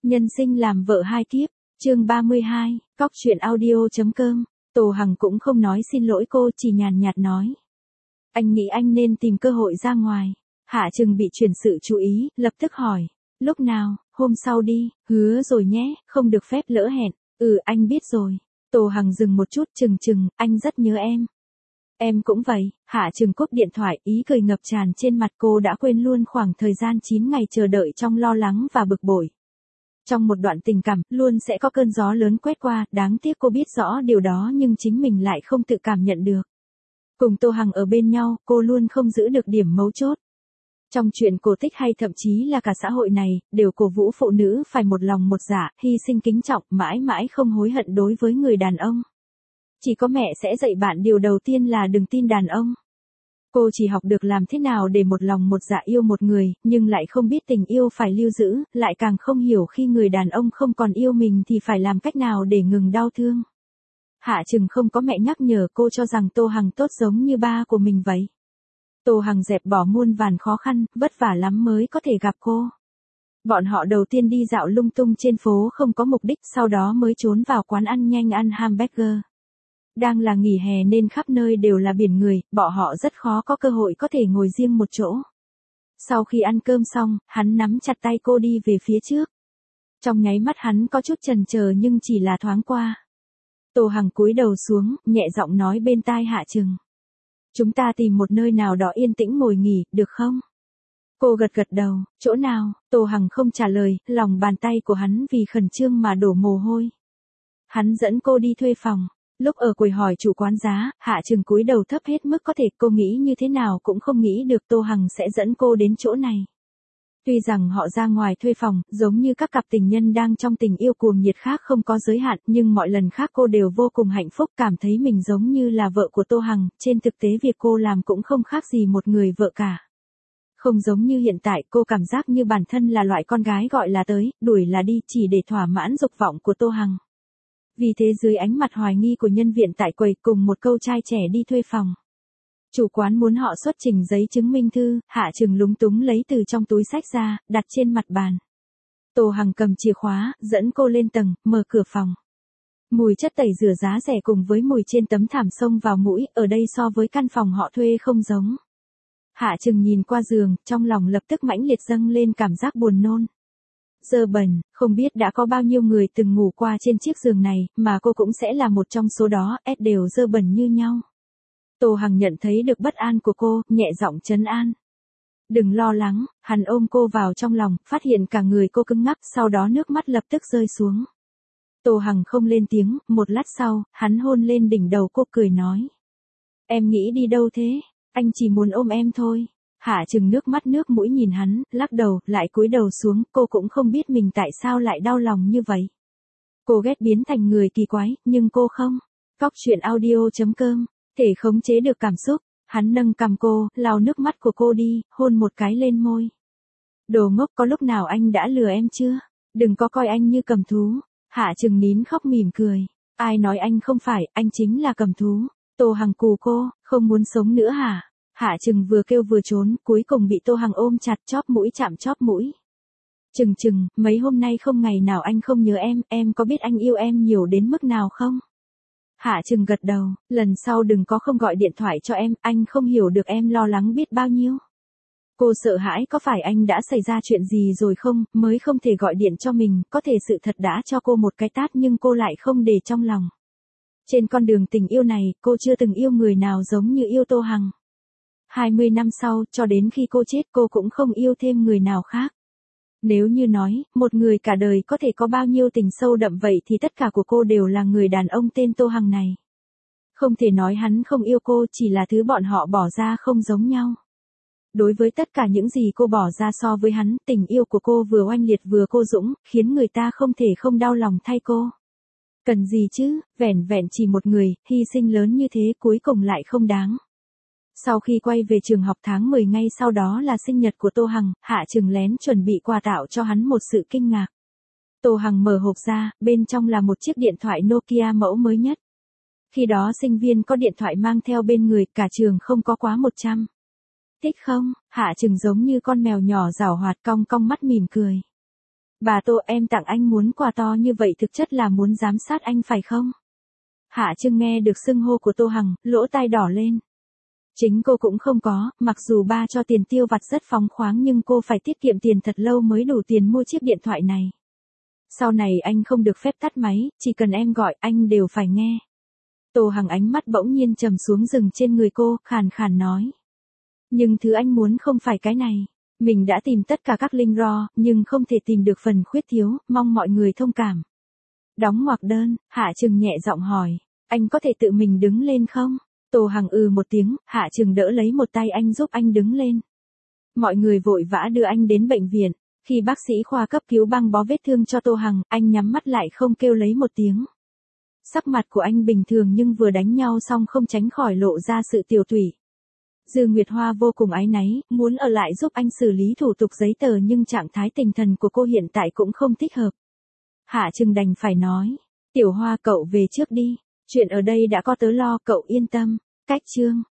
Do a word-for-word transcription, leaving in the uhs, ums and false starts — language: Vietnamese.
Nhân sinh làm vợ hai kiếp, chương ba mươi hai, cóc truyện audio.com, Tô Hằng cũng không nói xin lỗi cô, chỉ nhàn nhạt nói. Anh nghĩ anh nên tìm cơ hội ra ngoài. Hạ Trừng bị chuyển sự chú ý, lập tức hỏi. Lúc nào, hôm sau đi, hứa rồi nhé, không được phép lỡ hẹn. Ừ, anh biết rồi. Tô Hằng dừng một chút, Trừng Trừng, anh rất nhớ em. Em cũng vậy. Hạ Trừng cúp điện thoại, ý cười ngập tràn trên mặt, cô đã quên luôn khoảng thời gian chín ngày chờ đợi trong lo lắng và bực bội. Trong một đoạn tình cảm, luôn sẽ có cơn gió lớn quét qua, đáng tiếc cô biết rõ điều đó nhưng chính mình lại không tự cảm nhận được. Cùng Tô Hằng ở bên nhau, cô luôn không giữ được điểm mấu chốt. Trong chuyện cổ tích hay thậm chí là cả xã hội này, đều cổ vũ phụ nữ phải một lòng một dạ, hy sinh kính trọng, mãi mãi không hối hận đối với người đàn ông. Chỉ có mẹ sẽ dạy bạn điều đầu tiên là đừng tin đàn ông. Cô chỉ học được làm thế nào để một lòng một dạ yêu một người, nhưng lại không biết tình yêu phải lưu giữ, lại càng không hiểu khi người đàn ông không còn yêu mình thì phải làm cách nào để ngừng đau thương. Hạ Trừng không có mẹ nhắc nhở, cô cho rằng Tô Hằng tốt giống như ba của mình vậy. Tô Hằng dẹp bỏ muôn vàn khó khăn, vất vả lắm mới có thể gặp cô. Bọn họ đầu tiên đi dạo lung tung trên phố không có mục đích, sau đó mới trốn vào quán ăn nhanh ăn hamburger. Đang là nghỉ hè nên khắp nơi đều là biển người, bọn họ rất khó có cơ hội có thể ngồi riêng một chỗ. Sau khi ăn cơm xong, hắn nắm chặt tay cô đi về phía trước. Trong nháy mắt hắn có chút chần chờ nhưng chỉ là thoáng qua. Tô Hằng cúi đầu xuống, nhẹ giọng nói bên tai Hạ Trừng. Chúng ta tìm một nơi nào đó yên tĩnh ngồi nghỉ, được không? Cô gật gật đầu, chỗ nào? Tô Hằng không trả lời, lòng bàn tay của hắn vì khẩn trương mà đổ mồ hôi. Hắn dẫn cô đi thuê phòng. Lúc ở quầy hỏi chủ quán giá, Hạ Trừng cúi đầu thấp hết mức có thể, cô nghĩ như thế nào cũng không nghĩ được Tô Hằng sẽ dẫn cô đến chỗ này. Tuy rằng họ ra ngoài thuê phòng, giống như các cặp tình nhân đang trong tình yêu cuồng nhiệt khác không có giới hạn, nhưng mọi lần khác cô đều vô cùng hạnh phúc, cảm thấy mình giống như là vợ của Tô Hằng, trên thực tế việc cô làm cũng không khác gì một người vợ cả. Không giống như hiện tại, cô cảm giác như bản thân là loại con gái gọi là tới, đuổi là đi, chỉ để thỏa mãn dục vọng của Tô Hằng. Vì thế dưới ánh mặt hoài nghi của nhân viên tại quầy cùng một câu trai trẻ đi thuê phòng. Chủ quán muốn họ xuất trình giấy chứng minh thư, Hạ Trừng lúng túng lấy từ trong túi xách ra, đặt trên mặt bàn. Tô Hằng cầm chìa khóa, dẫn cô lên tầng, mở cửa phòng. Mùi chất tẩy rửa giá rẻ cùng với mùi trên tấm thảm xông vào mũi, ở đây so với căn phòng họ thuê không giống. Hạ Trừng nhìn qua giường, trong lòng lập tức mãnh liệt dâng lên cảm giác buồn nôn. Dơ bẩn, không biết đã có bao nhiêu người từng ngủ qua trên chiếc giường này, mà cô cũng sẽ là một trong số đó, ép đều dơ bẩn như nhau. Tô Hằng nhận thấy được bất an của cô, nhẹ giọng trấn an. Đừng lo lắng, hắn ôm cô vào trong lòng, phát hiện cả người cô cứng ngắc, sau đó nước mắt lập tức rơi xuống. Tô Hằng không lên tiếng, một lát sau, hắn hôn lên đỉnh đầu cô cười nói. Em nghĩ đi đâu thế? Anh chỉ muốn ôm em thôi. Hạ Trừng nước mắt nước mũi nhìn hắn, lắc đầu, lại cúi đầu xuống, cô cũng không biết mình tại sao lại đau lòng như vậy. Cô ghét biến thành người kỳ quái, nhưng cô không. Cóc truyện audio.com, thể khống chế được cảm xúc. Hắn nâng cằm cô, lau nước mắt của cô đi, hôn một cái lên môi. Đồ ngốc, có lúc nào anh đã lừa em chưa? Đừng có coi anh như cầm thú. Hạ Trừng nín khóc mỉm cười. Ai nói anh không phải, anh chính là cầm thú. Tô Hằng cù cô, không muốn sống nữa hả? Hạ Trừng vừa kêu vừa trốn, cuối cùng bị Tô Hằng ôm chặt, chóp mũi chạm chóp mũi. Trừng Trừng, mấy hôm nay không ngày nào anh không nhớ em, em có biết anh yêu em nhiều đến mức nào không? Hạ Trừng gật đầu, lần sau đừng có không gọi điện thoại cho em, anh không hiểu được em lo lắng biết bao nhiêu. Cô sợ hãi có phải anh đã xảy ra chuyện gì rồi không, mới không thể gọi điện cho mình, có thể sự thật đã cho cô một cái tát nhưng cô lại không để trong lòng. Trên con đường tình yêu này, cô chưa từng yêu người nào giống như yêu Tô Hằng. hai mươi năm sau, cho đến khi cô chết cô cũng không yêu thêm người nào khác. Nếu như nói, một người cả đời có thể có bao nhiêu tình sâu đậm vậy thì tất cả của cô đều là người đàn ông tên Tô Hằng này. Không thể nói hắn không yêu cô, chỉ là thứ bọn họ bỏ ra không giống nhau. Đối với tất cả những gì cô bỏ ra so với hắn, tình yêu của cô vừa oanh liệt vừa cô dũng, khiến người ta không thể không đau lòng thay cô. Cần gì chứ, vẻn vẹn chỉ một người, hy sinh lớn như thế cuối cùng lại không đáng. Sau khi quay về trường học tháng mười ngay sau đó là sinh nhật của Tô Hằng, Hạ Trừng lén chuẩn bị quà tạo cho hắn một sự kinh ngạc. Tô Hằng mở hộp ra, bên trong là một chiếc điện thoại Nokia mẫu mới nhất. Khi đó sinh viên có điện thoại mang theo bên người, cả trường không có quá một trăm. Thích không? Hạ Trừng giống như con mèo nhỏ giảo hoạt cong cong mắt mỉm cười. Bà Tô, em tặng anh muốn quà to như vậy thực chất là muốn giám sát anh phải không? Hạ Trừng nghe được xưng hô của Tô Hằng, lỗ tai đỏ lên. Chính cô cũng không có, mặc dù ba cho tiền tiêu vặt rất phóng khoáng nhưng cô phải tiết kiệm tiền thật lâu mới đủ tiền mua chiếc điện thoại này. Sau này anh không được phép tắt máy, chỉ cần em gọi anh đều phải nghe. Tô Hằng ánh mắt bỗng nhiên trầm xuống dừng trên người cô, khàn khàn nói. Nhưng thứ anh muốn không phải cái này. Mình đã tìm tất cả các link raw, nhưng không thể tìm được phần khuyết thiếu, mong mọi người thông cảm. Đóng ngoặc đơn, Hạ Trừng nhẹ giọng hỏi. Anh có thể tự mình đứng lên không? Tô Hằng ừ một tiếng, Hạ Trừng đỡ lấy một tay anh giúp anh đứng lên. Mọi người vội vã đưa anh đến bệnh viện. Khi bác sĩ khoa cấp cứu băng bó vết thương cho Tô Hằng, anh nhắm mắt lại không kêu lấy một tiếng. Sắc mặt của anh bình thường nhưng vừa đánh nhau xong không tránh khỏi lộ ra sự tiều tụy. Dư Nguyệt Hoa vô cùng áy náy, muốn ở lại giúp anh xử lý thủ tục giấy tờ nhưng trạng thái tinh thần của cô hiện tại cũng không thích hợp. Hạ Trừng đành phải nói, Tiểu Hoa cậu về trước đi, chuyện ở đây đã có tớ lo, cậu yên tâm. Cách chương